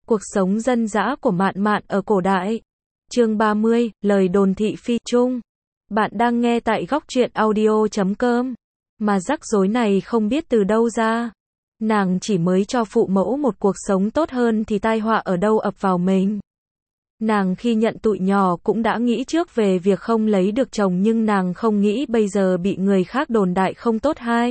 Cuộc sống dân dã của Mạn Mạn ở cổ đại. Chương 30, lời đồn thị phi chung. Bạn đang nghe tại góc truyện audio.com. Mà rắc rối này không biết từ đâu ra. Nàng chỉ mới cho phụ mẫu một cuộc sống tốt hơn thì tai họa ở đâu ập vào mình. Nàng khi nhận tụi nhỏ cũng đã nghĩ trước về việc không lấy được chồng, nhưng nàng không nghĩ bây giờ bị người khác đồn đại không tốt hay.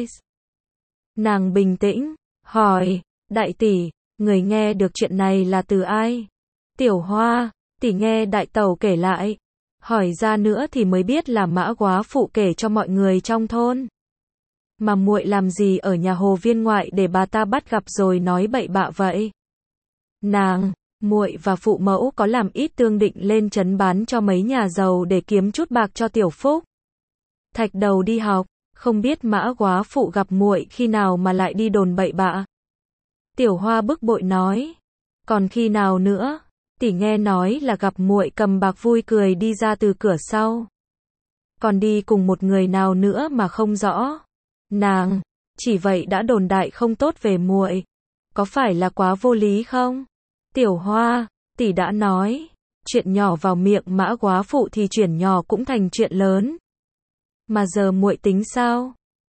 Nàng bình tĩnh, hỏi, đại tỷ, người nghe được chuyện này là từ ai? Tiểu Hoa, tỷ nghe đại tẩu kể lại. Hỏi ra nữa thì mới biết là Mã Góa Phụ kể cho mọi người trong thôn. Mà muội làm gì ở nhà Hồ Viên ngoại để bà ta bắt gặp rồi nói bậy bạ vậy? Nàng, muội và phụ mẫu có làm ít tương định lên trấn bán cho mấy nhà giàu để kiếm chút bạc cho Tiểu Phúc. Thạch Đầu đi học, không biết Mã Góa Phụ gặp muội khi nào mà lại đi đồn bậy bạ. Tiểu Hoa bức bội nói, còn khi nào nữa? Tỷ nghe nói là gặp muội cầm bạc vui cười đi ra từ cửa sau. Còn đi cùng một người nào nữa mà không rõ. Nàng, chỉ vậy đã đồn đại không tốt về muội. Có phải là quá vô lý không? Tiểu Hoa, tỷ đã nói, chuyện nhỏ vào miệng Mã Góa Phụ thì chuyện nhỏ cũng thành chuyện lớn. Mà giờ muội tính sao?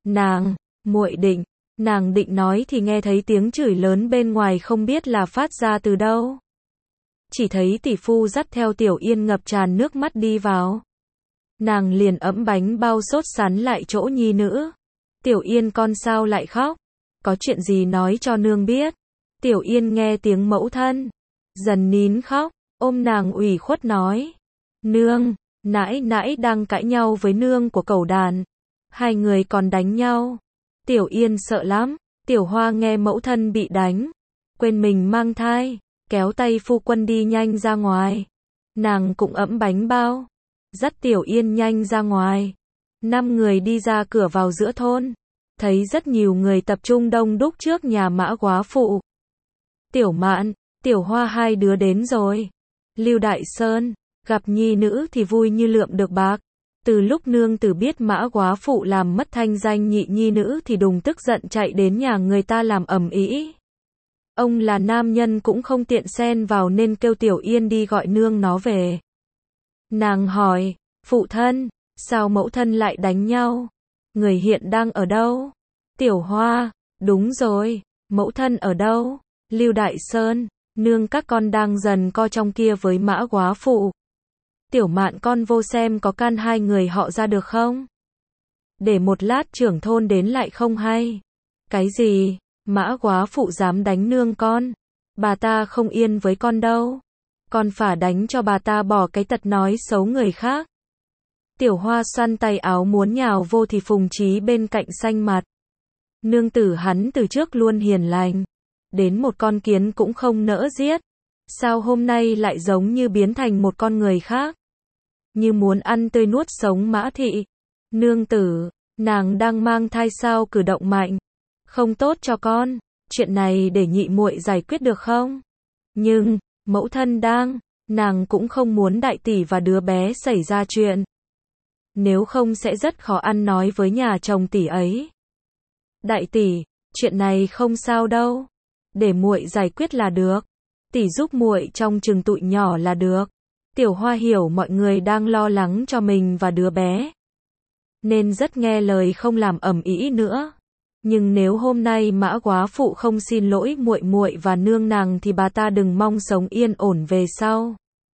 Muội định, nàng định nói thì nghe thấy tiếng chửi lớn bên ngoài không biết là phát ra từ đâu. Chỉ thấy tỷ phu dắt theo Tiểu Yên ngập tràn nước mắt đi vào. Nàng liền ẵm bánh bao sốt sắn lại chỗ nhi nữ. Tiểu Yên con sao lại khóc? Có chuyện gì nói cho nương biết. Tiểu Yên nghe tiếng mẫu thân, dần nín khóc, ôm nàng ủy khuất nói. Nương, nãi nãi đang cãi nhau với nương của cẩu đàn. Hai người còn đánh nhau. Tiểu Yên sợ lắm. Tiểu Hoa nghe mẫu thân bị đánh, quên mình mang thai, kéo tay phu quân đi nhanh ra ngoài. Nàng cũng ẵm bánh bao, dắt Tiểu Yên nhanh ra ngoài. 5 người đi ra cửa vào giữa thôn, thấy rất nhiều người tập trung đông đúc trước nhà Mã Góa Phụ. Tiểu Mạn, Tiểu Hoa hai đứa đến rồi. Lưu Đại Sơn, gặp nhi nữ thì vui như lượm được bạc. Từ lúc nương tử biết Mã Góa Phụ làm mất thanh danh nhị nhi nữ thì đùng tức giận chạy đến nhà người ta làm ầm ĩ. Ông là nam nhân cũng không tiện xen vào nên kêu Tiểu Yên đi gọi nương nó về. Nàng hỏi, phụ thân, sao mẫu thân lại đánh nhau? Người hiện đang ở đâu? Tiểu Hoa, đúng rồi, mẫu thân ở đâu? Lưu Đại Sơn, nương các con đang dần co trong kia với Mã Góa Phụ. Tiểu Mạn con vô xem có can hai người họ ra được không? Để một lát trưởng thôn đến lại không hay. Cái gì? Mã Góa Phụ dám đánh nương con? Bà ta không yên với con đâu. Con phả đánh cho bà ta bỏ cái tật nói xấu người khác. Tiểu Hoa xoăn tay áo muốn nhào vô thì Phùng Chí bên cạnh xanh mặt. Nương tử hắn từ trước luôn hiền lành. Đến một con kiến cũng không nỡ giết. Sao hôm nay lại giống như biến thành một con người khác? Như muốn ăn tươi nuốt sống Mã thị. Nương tử, nàng đang mang thai sao cử động mạnh. Không tốt cho con, chuyện này để nhị muội giải quyết được không? Nhưng, mẫu thân nàng cũng không muốn đại tỷ và đứa bé xảy ra chuyện. Nếu không sẽ rất khó ăn nói với nhà chồng tỷ ấy. Đại tỷ, chuyện này không sao đâu. Để muội giải quyết là được. Tỷ giúp muội trông chừng tụi nhỏ là được. Tiểu Hoa hiểu mọi người đang lo lắng cho mình và đứa bé, nên rất nghe lời không làm ầm ĩ nữa. Nhưng nếu hôm nay Mã Góa Phụ không xin lỗi muội muội và nương nàng thì bà ta đừng mong sống yên ổn về sau.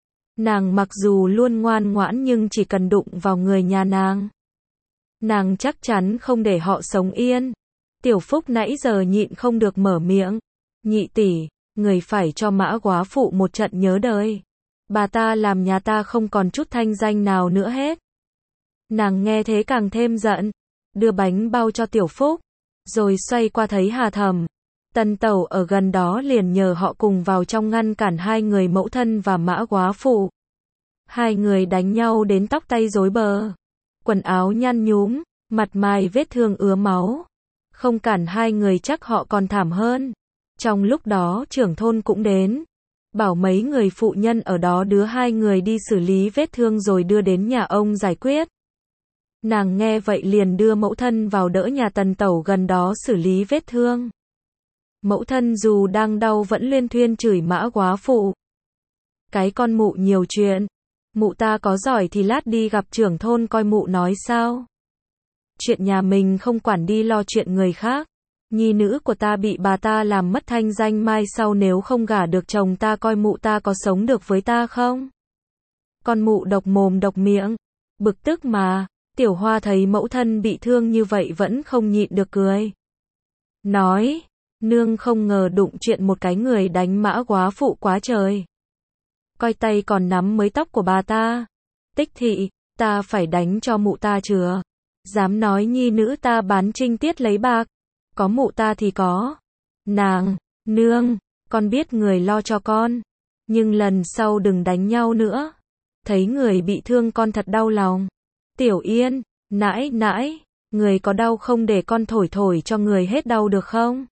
Nàng mặc dù luôn ngoan ngoãn nhưng chỉ cần đụng vào người nhà nàng chắc chắn không để họ sống yên. Tiểu Phúc nãy giờ nhịn không được mở miệng. Nhị tỷ, người phải cho Mã Góa Phụ một trận nhớ đời. Bà ta làm nhà ta không còn chút thanh danh nào nữa hết. Nàng nghe thế càng thêm giận, đưa bánh bao cho Tiểu Phúc, rồi xoay qua thấy Hà Thẩm, Tần Tẩu ở gần đó liền nhờ họ cùng vào trong ngăn cản hai người mẫu thân và Mã Góa Phụ. Hai người đánh nhau đến tóc tay rối bờ, quần áo nhăn nhúm, mặt mày vết thương ứa máu. Không cản hai người chắc họ còn thảm hơn. Trong lúc đó trưởng thôn cũng đến, bảo mấy người phụ nhân ở đó đưa hai người đi xử lý vết thương rồi đưa đến nhà ông giải quyết. Nàng nghe vậy liền đưa mẫu thân vào đỡ nhà Tần Tẩu gần đó xử lý vết thương. Mẫu thân dù đang đau vẫn liên thuyên chửi Mã quá phụ. Cái con mụ nhiều chuyện. Mụ ta có giỏi thì lát đi gặp trưởng thôn coi mụ nói sao. Chuyện nhà mình không quản đi lo chuyện người khác. Nhi nữ của ta bị bà ta làm mất thanh danh, mai sau nếu không gả được chồng ta coi mụ ta có sống được với ta không? Con mụ độc mồm độc miệng. Bực tức mà. Tiểu Hoa thấy mẫu thân bị thương như vậy vẫn không nhịn được cười. Nói, nương không ngờ đụng chuyện một cái người đánh Mã quá phụ quá trời. Coi tay còn nắm mấy tóc của bà ta. Tích thị, ta phải đánh cho mụ ta chừa. Dám nói nhi nữ ta bán trinh tiết lấy bạc. Có mụ ta thì có. Nàng, nương, con biết người lo cho con. Nhưng lần sau đừng đánh nhau nữa. Thấy người bị thương con thật đau lòng. Tiểu Yên, nãi nãi, người có đau không để con thổi thổi cho người hết đau được không?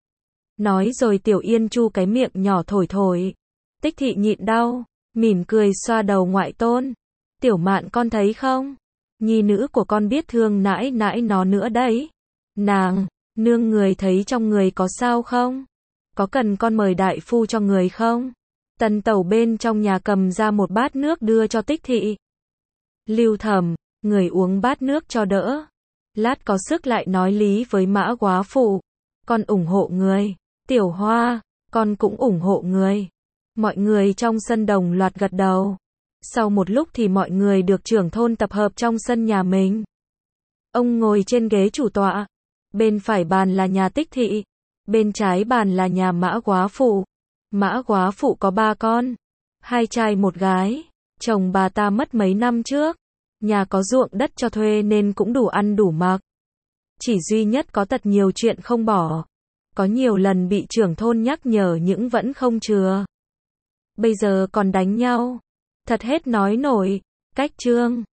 Nói rồi Tiểu Yên chu cái miệng nhỏ thổi thổi. Tích thị nhịn đau, mỉm cười xoa đầu ngoại tôn. Tiểu Mạn con thấy không? Nhi nữ của con biết thương nãi nãi nó nữa đấy. Nàng, nương người thấy trong người có sao không? Có cần con mời đại phu cho người không? Tần tẩu bên trong nhà cầm ra một bát nước đưa cho Tích thị. Lưu Thẩm, người uống bát nước cho đỡ. Lát có sức lại nói lý với Mã quá phụ. Con ủng hộ người. Tiểu Hoa, con cũng ủng hộ người. Mọi người trong sân đồng loạt gật đầu. Sau một lúc thì mọi người được trưởng thôn tập hợp trong sân nhà mình. Ông ngồi trên ghế chủ tọa. Bên phải bàn là nhà Tích thị. Bên trái bàn là nhà Mã quá phụ. Mã quá phụ có 3 con. 2 trai 1 gái. Chồng bà ta mất mấy năm trước. Nhà có ruộng đất cho thuê nên cũng đủ ăn đủ mặc. Chỉ duy nhất có tật nhiều chuyện không bỏ. Có nhiều lần bị trưởng thôn nhắc nhở nhưng vẫn không chừa. Bây giờ còn đánh nhau. Thật hết nói nổi. Cách chương